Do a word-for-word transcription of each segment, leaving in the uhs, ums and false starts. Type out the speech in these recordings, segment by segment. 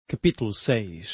Capítulo seis.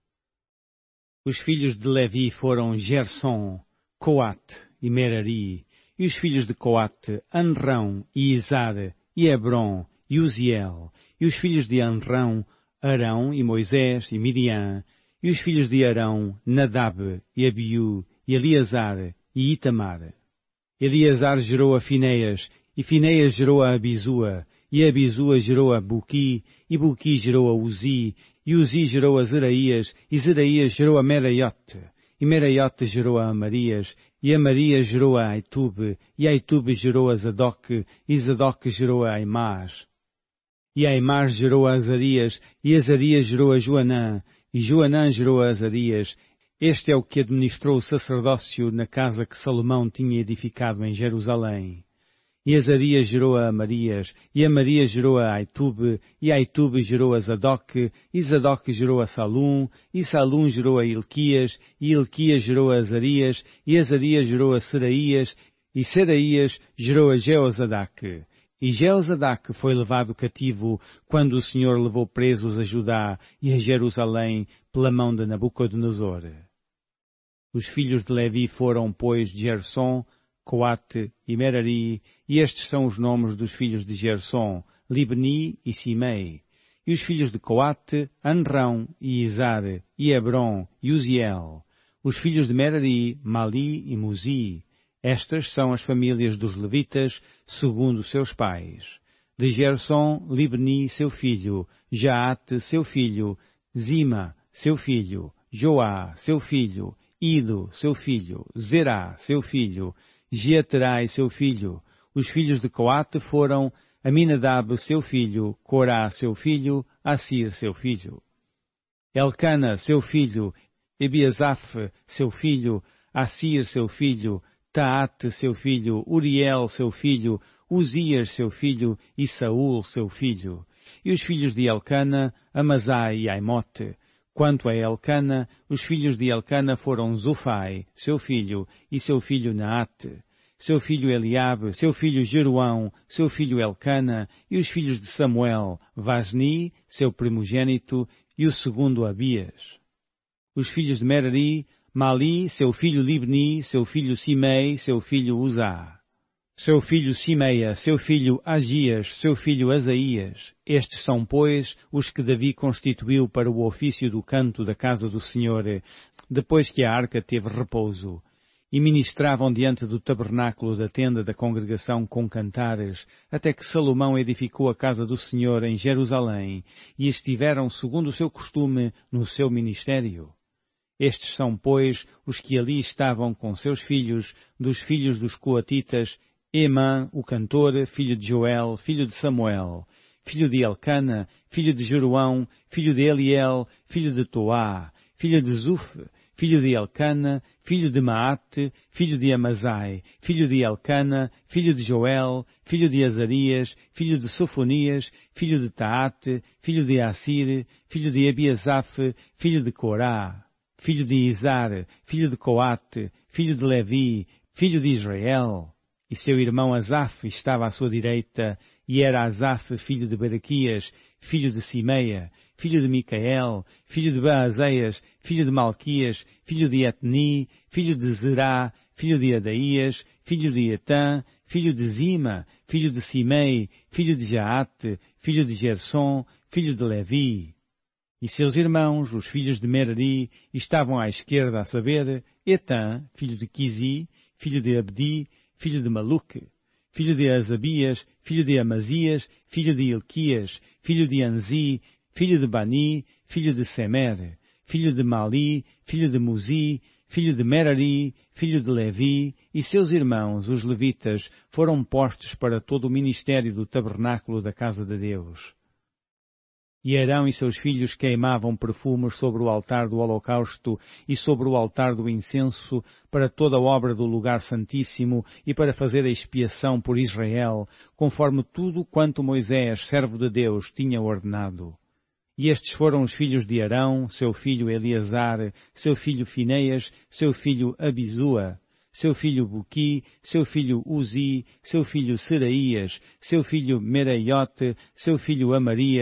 Os filhos de Levi foram Gersom, Coate e Merari, e os filhos de Coate, Anrão e Izar, e Hebron, e Uziel, e os filhos de Anrão, Arão e Moisés e Midian, e os filhos de Arão, Nadab e Abiú, e Eleazar e Itamar. Eleazar gerou a Finéias, e Finéias gerou a Abisua, e Abisua gerou a Buqui, e Buqui gerou a Uzi, e Uzi gerou a Zeraías, e Zeraías gerou a Meraiote, e Meraiote gerou a Amarias, e Amarias gerou a Aitube, e Aitube gerou a Zadok, e Zadok gerou a Aimás. E Aimás gerou a Azarias, e Azarias gerou a Joanã, e Joanã gerou a Azarias. Este é o que administrou o sacerdócio na casa que Salomão tinha edificado em Jerusalém. E Azarias gerou a Amarias, e Amarias gerou a Aitube, e Aitube gerou a Zadok, e Zadok gerou a Salum, e Salum gerou a Ilquias, e Ilquias gerou a Azarias, e Azarias gerou a Seraías, e Seraías gerou a Jeozadak. E Jeozadak foi levado cativo quando o Senhor levou presos a Judá e a Jerusalém pela mão de Nabucodonosor. Os filhos de Levi foram, pois, Gersom, Coate e Merari, e estes são os nomes dos filhos de Gersom, Libni e Simei. E os filhos de Coate, Anrão e Izar, e Hebron e Uziel. Os filhos de Merari, Mali e Muzi. Estas são as famílias dos levitas, segundo seus pais. De Gersom, Libni, seu filho, Jaate, seu filho, Zima, seu filho, Joá, seu filho, Ido, seu filho, Zerá, seu filho, Jeaterai, seu filho. Os filhos de Coate foram Aminadab, seu filho, Corá, seu filho, Assir, seu filho. Elcana, seu filho, Ebiasaf, seu filho, Assir, seu filho, Taate, seu filho, Uriel, seu filho, Uzias, seu filho, e Saul, seu filho. E os filhos de Elcana, Amazai e Aimote. Quanto a Elcana, os filhos de Elcana foram Zufai, seu filho, e seu filho Naate, seu filho Eliabe, seu filho Jeruão, seu filho Elcana, e os filhos de Samuel, Vasni, seu primogênito, e o segundo Abias. Os filhos de Merari, Mali, seu filho Libni, seu filho Simei, seu filho Uzá. Seu filho Simeia, seu filho Agias, seu filho Asaías. Estes são, pois, os que Davi constituiu para o ofício do canto da casa do Senhor, depois que a arca teve repouso. E ministravam diante do tabernáculo da tenda da congregação com cantares, até que Salomão edificou a casa do Senhor em Jerusalém, e estiveram, segundo o seu costume, no seu ministério. Estes são, pois, os que ali estavam com seus filhos, dos filhos dos coatitas, Emã, o cantor, filho de Joel, filho de Samuel, filho de Elcana, filho de Jeruão, filho de Eliel, filho de Toá, filho de Zuf, filho de Elcana, filho de Maate, filho de Amazai, filho de Elcana, filho de Joel, filho de Azarias, filho de Sofonias, filho de Taate, filho de Assir, filho de Abiasaf, filho de Corá, filho de Izar, filho de Coate, filho de Levi, filho de Israel. E seu irmão Asaf estava à sua direita, e era Asaf filho de Berequias, filho de Simeia, filho de Micael, filho de Baazeias, filho de Malquias, filho de Etni, filho de Zerá, filho de Adaías, filho de Etã, filho de Zima, filho de Simei, filho de Jaate, filho de Gersom, filho de Levi. E seus irmãos, os filhos de Merari, estavam à esquerda, a saber, Etã, filho de Quizi, filho de Abdi, filho de Maluque, filho de Azabias, filho de Amazias, filho de Ilquias, filho de Anzi, filho de Bani, filho de Semer, filho de Mali, filho de Muzi, filho de Merari, filho de Levi, e seus irmãos, os levitas, foram postos para todo o ministério do tabernáculo da casa de Deus. E Arão e seus filhos queimavam perfumes sobre o altar do holocausto e sobre o altar do incenso para toda a obra do lugar santíssimo e para fazer a expiação por Israel, conforme tudo quanto Moisés, servo de Deus, tinha ordenado. E estes foram os filhos de Arão, seu filho Eleazar, seu filho Finéias, seu filho Abisua, seu filho Buqui, seu filho Uzi, seu filho Seraías, seu filho Meraiote, seu filho Amarias,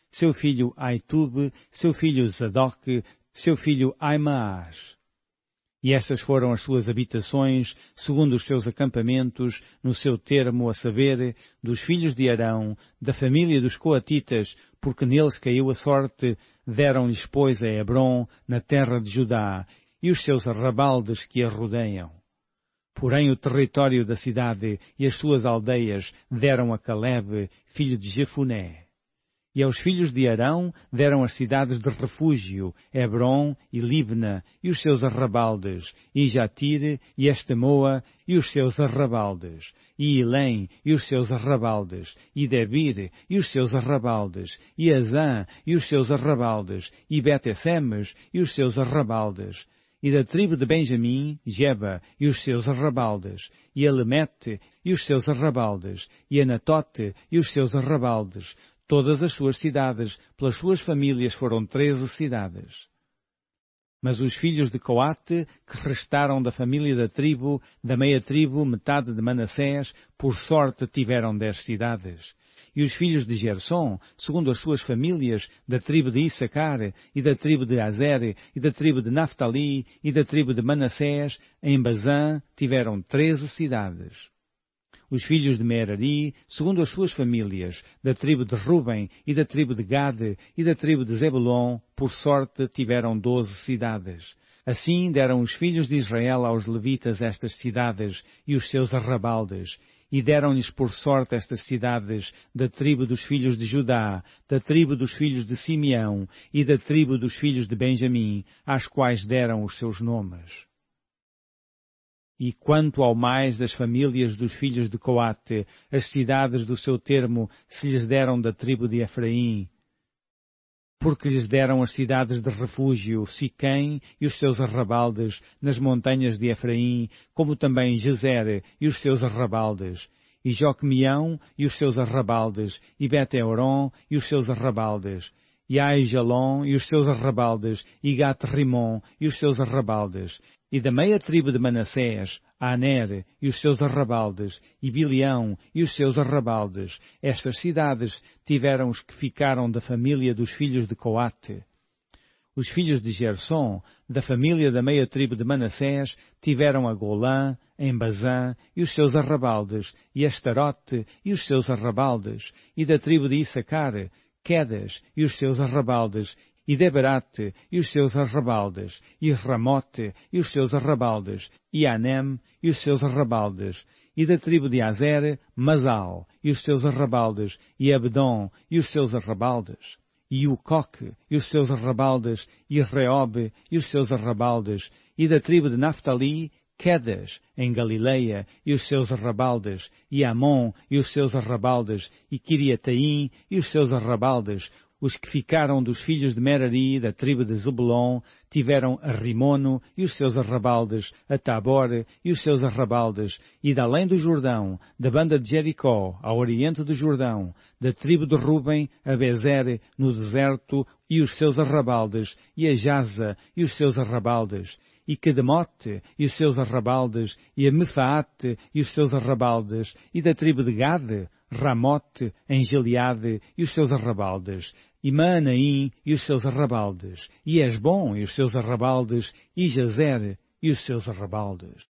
seu filho Aitube, seu filho Zadok, seu filho Aimaas. E estas foram as suas habitações, segundo os seus acampamentos, no seu termo, a saber, dos filhos de Arão, da família dos coatitas, porque neles caiu a sorte, deram-lhes, pois, a Hebrom, na terra de Judá, e os seus arrabaldes que a rodeiam. Porém o território da cidade e as suas aldeias deram a Calebe, filho de Jefuné. E aos filhos de Arão deram as cidades de refúgio, Hebrom e Libna, e os seus arrabaldes, e Jatire e Estemoa, e os seus arrabaldes, e Ilém, e os seus arrabaldes, e Debir, e os seus arrabaldes, e Azã, e os seus arrabaldes, e Betesemes, e os seus arrabaldes. E da tribo de Benjamim, Geba, e os seus arrabaldes, e Alemete, e os seus arrabaldes, e Anatote, e os seus arrabaldes. Todas as suas cidades, pelas suas famílias, foram treze cidades. Mas os filhos de Coate, que restaram da família da tribo, da meia tribo, metade de Manassés, por sorte tiveram dez cidades. E os filhos de Gersom, segundo as suas famílias, da tribo de Issacar, e da tribo de Azer, e da tribo de Naftali, e da tribo de Manassés, em Bazã, tiveram treze cidades. Os filhos de Merari, segundo as suas famílias, da tribo de Ruben, e da tribo de Gade, e da tribo de Zebulon, por sorte tiveram doze cidades. Assim deram os filhos de Israel aos levitas estas cidades e os seus arrabaldes, e deram-lhes por sorte estas cidades da tribo dos filhos de Judá, da tribo dos filhos de Simeão e da tribo dos filhos de Benjamim, às quais deram os seus nomes. E quanto ao mais das famílias dos filhos de Coate, as cidades do seu termo se lhes deram da tribo de Efraim, porque lhes deram as cidades de refúgio, Siquém e os seus arrabaldes, nas montanhas de Efraim, como também Gezer e os seus arrabaldes, e Joquemeão e os seus arrabaldes, e Bet-Horon e os seus arrabaldes, e Aijalon e os seus arrabaldes, e Gat-Rimon e os seus arrabaldes, e da meia tribo de Manassés, Aner e os seus arrabaldes, e Bileão e os seus arrabaldes. Estas cidades tiveram os que ficaram da família dos filhos de Coate. Os filhos de Gersom, da família da meia tribo de Manassés, tiveram a Golã, em Bazã, e os seus arrabaldes, e Astarote e os seus arrabaldes, e da tribo de Issacar, Quedas e os seus arrabaldes, e Deberate e os seus arrabaldes, e Ramote e os seus arrabaldes, e Anem e os seus arrabaldes, e da tribo de Azer, Masal e os seus arrabaldes, e Abdon e os seus arrabaldes, e Ucoque e os seus arrabaldes, e Reobe e os seus arrabaldes, e da tribo de Naftali, Quedas, em Galileia, e os seus arrabaldes, e Amon e os seus arrabaldes, e Quiriataim e os seus arrabaldes. Os que ficaram dos filhos de Merari, da tribo de Zebulon, tiveram a Rimono e os seus arrabaldes, a Tabor e os seus arrabaldes, e da além do Jordão, da banda de Jericó, ao oriente do Jordão, da tribo de Ruben, a Bezer, no deserto, e os seus arrabaldes, e a Jaza e os seus arrabaldes, e Kedemote e os seus arrabaldes, e a Mefaate e os seus arrabaldes, e da tribo de Gade, Ramote, em Gileade, e os seus arrabaldes, e Maanaim e os seus arrabaldes, e Esbom e os seus arrabaldes, e Jazer e os seus arrabaldes.